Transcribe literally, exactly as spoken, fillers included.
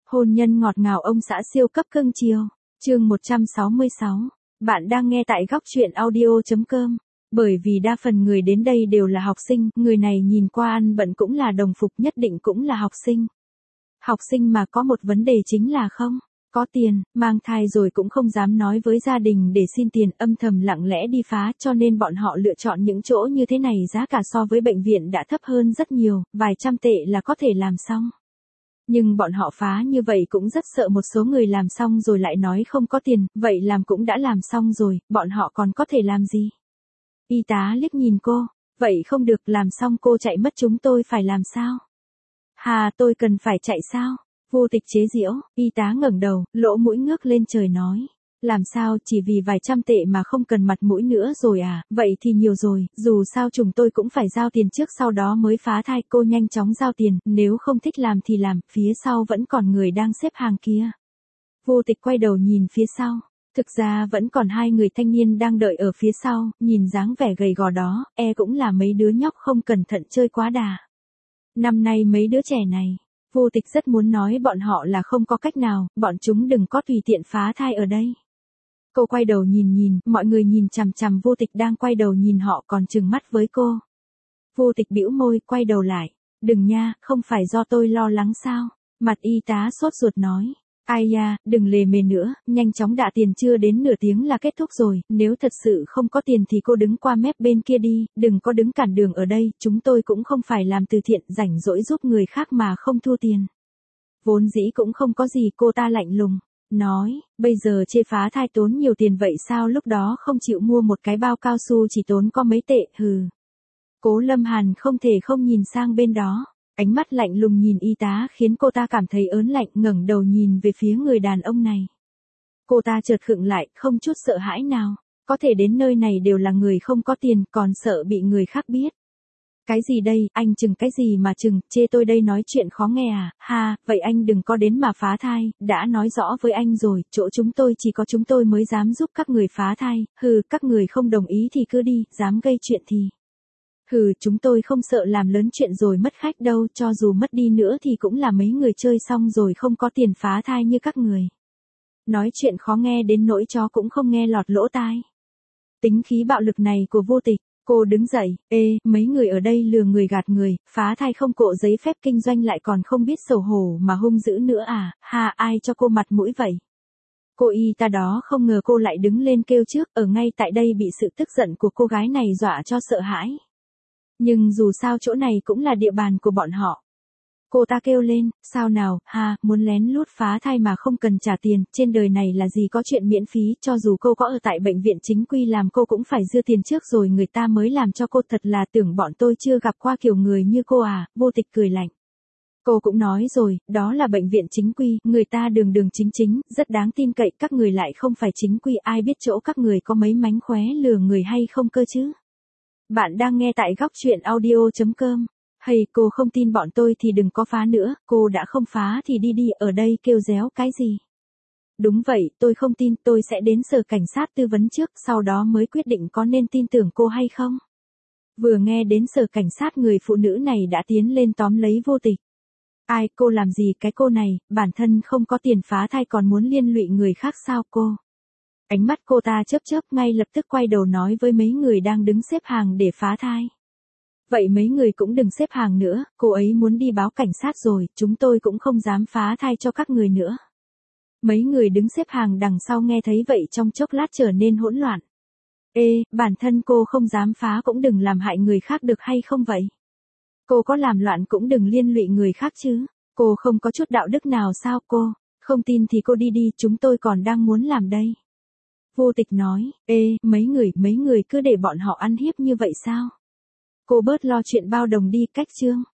Hôn nhân ngọt ngào ông xã siêu cấp cưng chiều. Chương một trăm sáu mươi sáu. Bạn đang nghe tại góc truyện audio chấm com. Bởi vì đa phần người đến đây đều là học sinh, người này nhìn qua ăn bận cũng là đồng phục, nhất định cũng là học sinh. Học sinh mà có một vấn đề chính là không có tiền, mang thai rồi cũng không dám nói với gia đình để xin tiền, âm thầm lặng lẽ đi phá, cho nên bọn họ lựa chọn những chỗ như thế này, giá cả so với bệnh viện đã thấp hơn rất nhiều, vài trăm tệ là có thể làm xong. Nhưng bọn họ phá như vậy cũng rất sợ một số người làm xong rồi lại nói không có tiền, vậy làm cũng đã làm xong rồi, bọn họ còn có thể làm gì? Y tá liếc nhìn cô, vậy không được, làm xong cô chạy mất chúng tôi phải làm sao? Hà, tôi cần phải chạy sao? Vô Tịch chế giễu. Y tá ngẩng đầu, lỗ mũi ngước lên trời nói. Làm sao, chỉ vì vài trăm tệ mà không cần mặt mũi nữa rồi à, vậy thì nhiều rồi, dù sao chúng tôi cũng phải giao tiền trước sau đó mới phá thai, cô nhanh chóng giao tiền, nếu không thích làm thì làm, phía sau vẫn còn người đang xếp hàng kia. Vô Tịch quay đầu nhìn phía sau, thực ra vẫn còn hai người thanh niên đang đợi ở phía sau, nhìn dáng vẻ gầy gò đó, e cũng là mấy đứa nhóc không cẩn thận chơi quá đà. Năm nay mấy đứa trẻ này, Vô Tịch rất muốn nói bọn họ là không có cách nào, bọn chúng đừng có tùy tiện phá thai ở đây. Cô quay đầu nhìn nhìn, mọi người nhìn chằm chằm Vô Tịch đang quay đầu nhìn họ còn trừng mắt với cô. Vô Tịch bĩu môi, quay đầu lại. Đừng nha, không phải do tôi lo lắng sao? Mặt y tá sốt ruột nói. Ai da, đừng lề mề nữa, nhanh chóng đạ tiền, chưa đến nửa tiếng là kết thúc rồi, nếu thật sự không có tiền thì cô đứng qua mép bên kia đi, đừng có đứng cản đường ở đây, chúng tôi cũng không phải làm từ thiện, rảnh rỗi giúp người khác mà không thu tiền. Vốn dĩ cũng không có gì, cô ta lạnh lùng. Nói, bây giờ chê phá thai tốn nhiều tiền vậy sao lúc đó không chịu mua một cái bao cao su chỉ tốn có mấy tệ, hừ. Cố Lâm Hàn không thể không nhìn sang bên đó, ánh mắt lạnh lùng nhìn y tá khiến cô ta cảm thấy ớn lạnh, ngẩng đầu nhìn về phía người đàn ông này. Cô ta chợt khựng lại, không chút sợ hãi nào, có thể đến nơi này đều là người không có tiền, còn sợ bị người khác biết. Cái gì đây, anh chừng cái gì mà chừng, chê tôi đây nói chuyện khó nghe à, ha, vậy anh đừng có đến mà phá thai, đã nói rõ với anh rồi, chỗ chúng tôi chỉ có chúng tôi mới dám giúp các người phá thai, hừ, các người không đồng ý thì cứ đi, dám gây chuyện thì. Hừ, chúng tôi không sợ làm lớn chuyện rồi mất khách đâu, cho dù mất đi nữa thì cũng là mấy người chơi xong rồi không có tiền phá thai như các người. Nói chuyện khó nghe đến nỗi chó cũng không nghe lọt lỗ tai. Tính khí bạo lực này của Vô Tịch. Cô đứng dậy, ê, mấy người ở đây lừa người gạt người, phá thai không cộ giấy phép kinh doanh lại còn không biết xấu hổ mà hung dữ nữa à, ha, ai cho cô mặt mũi vậy? Cô y ta đó không ngờ cô lại đứng lên kêu trước, ở ngay tại đây bị sự tức giận của cô gái này dọa cho sợ hãi. Nhưng dù sao chỗ này cũng là địa bàn của bọn họ. Cô ta kêu lên, sao nào, ha, muốn lén lút phá thai mà không cần trả tiền, trên đời này là gì có chuyện miễn phí, cho dù cô có ở tại bệnh viện chính quy làm cô cũng phải dư tiền trước rồi người ta mới làm cho cô, thật là tưởng bọn tôi chưa gặp qua kiểu người như cô à, Vô Tịch cười lạnh. Cô cũng nói rồi, đó là bệnh viện chính quy, người ta đường đường chính chính, rất đáng tin cậy, các người lại không phải chính quy, ai biết chỗ các người có mấy mánh khóe lừa người hay không cơ chứ. Bạn đang nghe tại góc truyện audio chấm com. Hay cô không tin bọn tôi thì đừng có phá nữa, cô đã không phá thì đi đi, ở đây kêu réo cái gì? Đúng vậy, tôi không tin, tôi sẽ đến sở cảnh sát tư vấn trước, sau đó mới quyết định có nên tin tưởng cô hay không. Vừa nghe đến sở cảnh sát, người phụ nữ này đã tiến lên tóm lấy Vô Tịch. Ai, cô làm gì cái cô này, bản thân không có tiền phá thai còn muốn liên lụy người khác sao cô? Ánh mắt cô ta chớp chớp, ngay lập tức quay đầu nói với mấy người đang đứng xếp hàng để phá thai. Vậy mấy người cũng đừng xếp hàng nữa, cô ấy muốn đi báo cảnh sát rồi, chúng tôi cũng không dám phá thai cho các người nữa. Mấy người đứng xếp hàng đằng sau nghe thấy vậy trong chốc lát trở nên hỗn loạn. Ê, bản thân cô không dám phá cũng đừng làm hại người khác được hay không vậy? Cô có làm loạn cũng đừng liên lụy người khác chứ, cô không có chút đạo đức nào sao cô, không tin thì cô đi đi, chúng tôi còn đang muốn làm đây. Vô Tịch nói, ê, mấy người, mấy người cứ để bọn họ ăn hiếp như vậy sao? Cô bớt lo chuyện bao đồng đi, cách chương.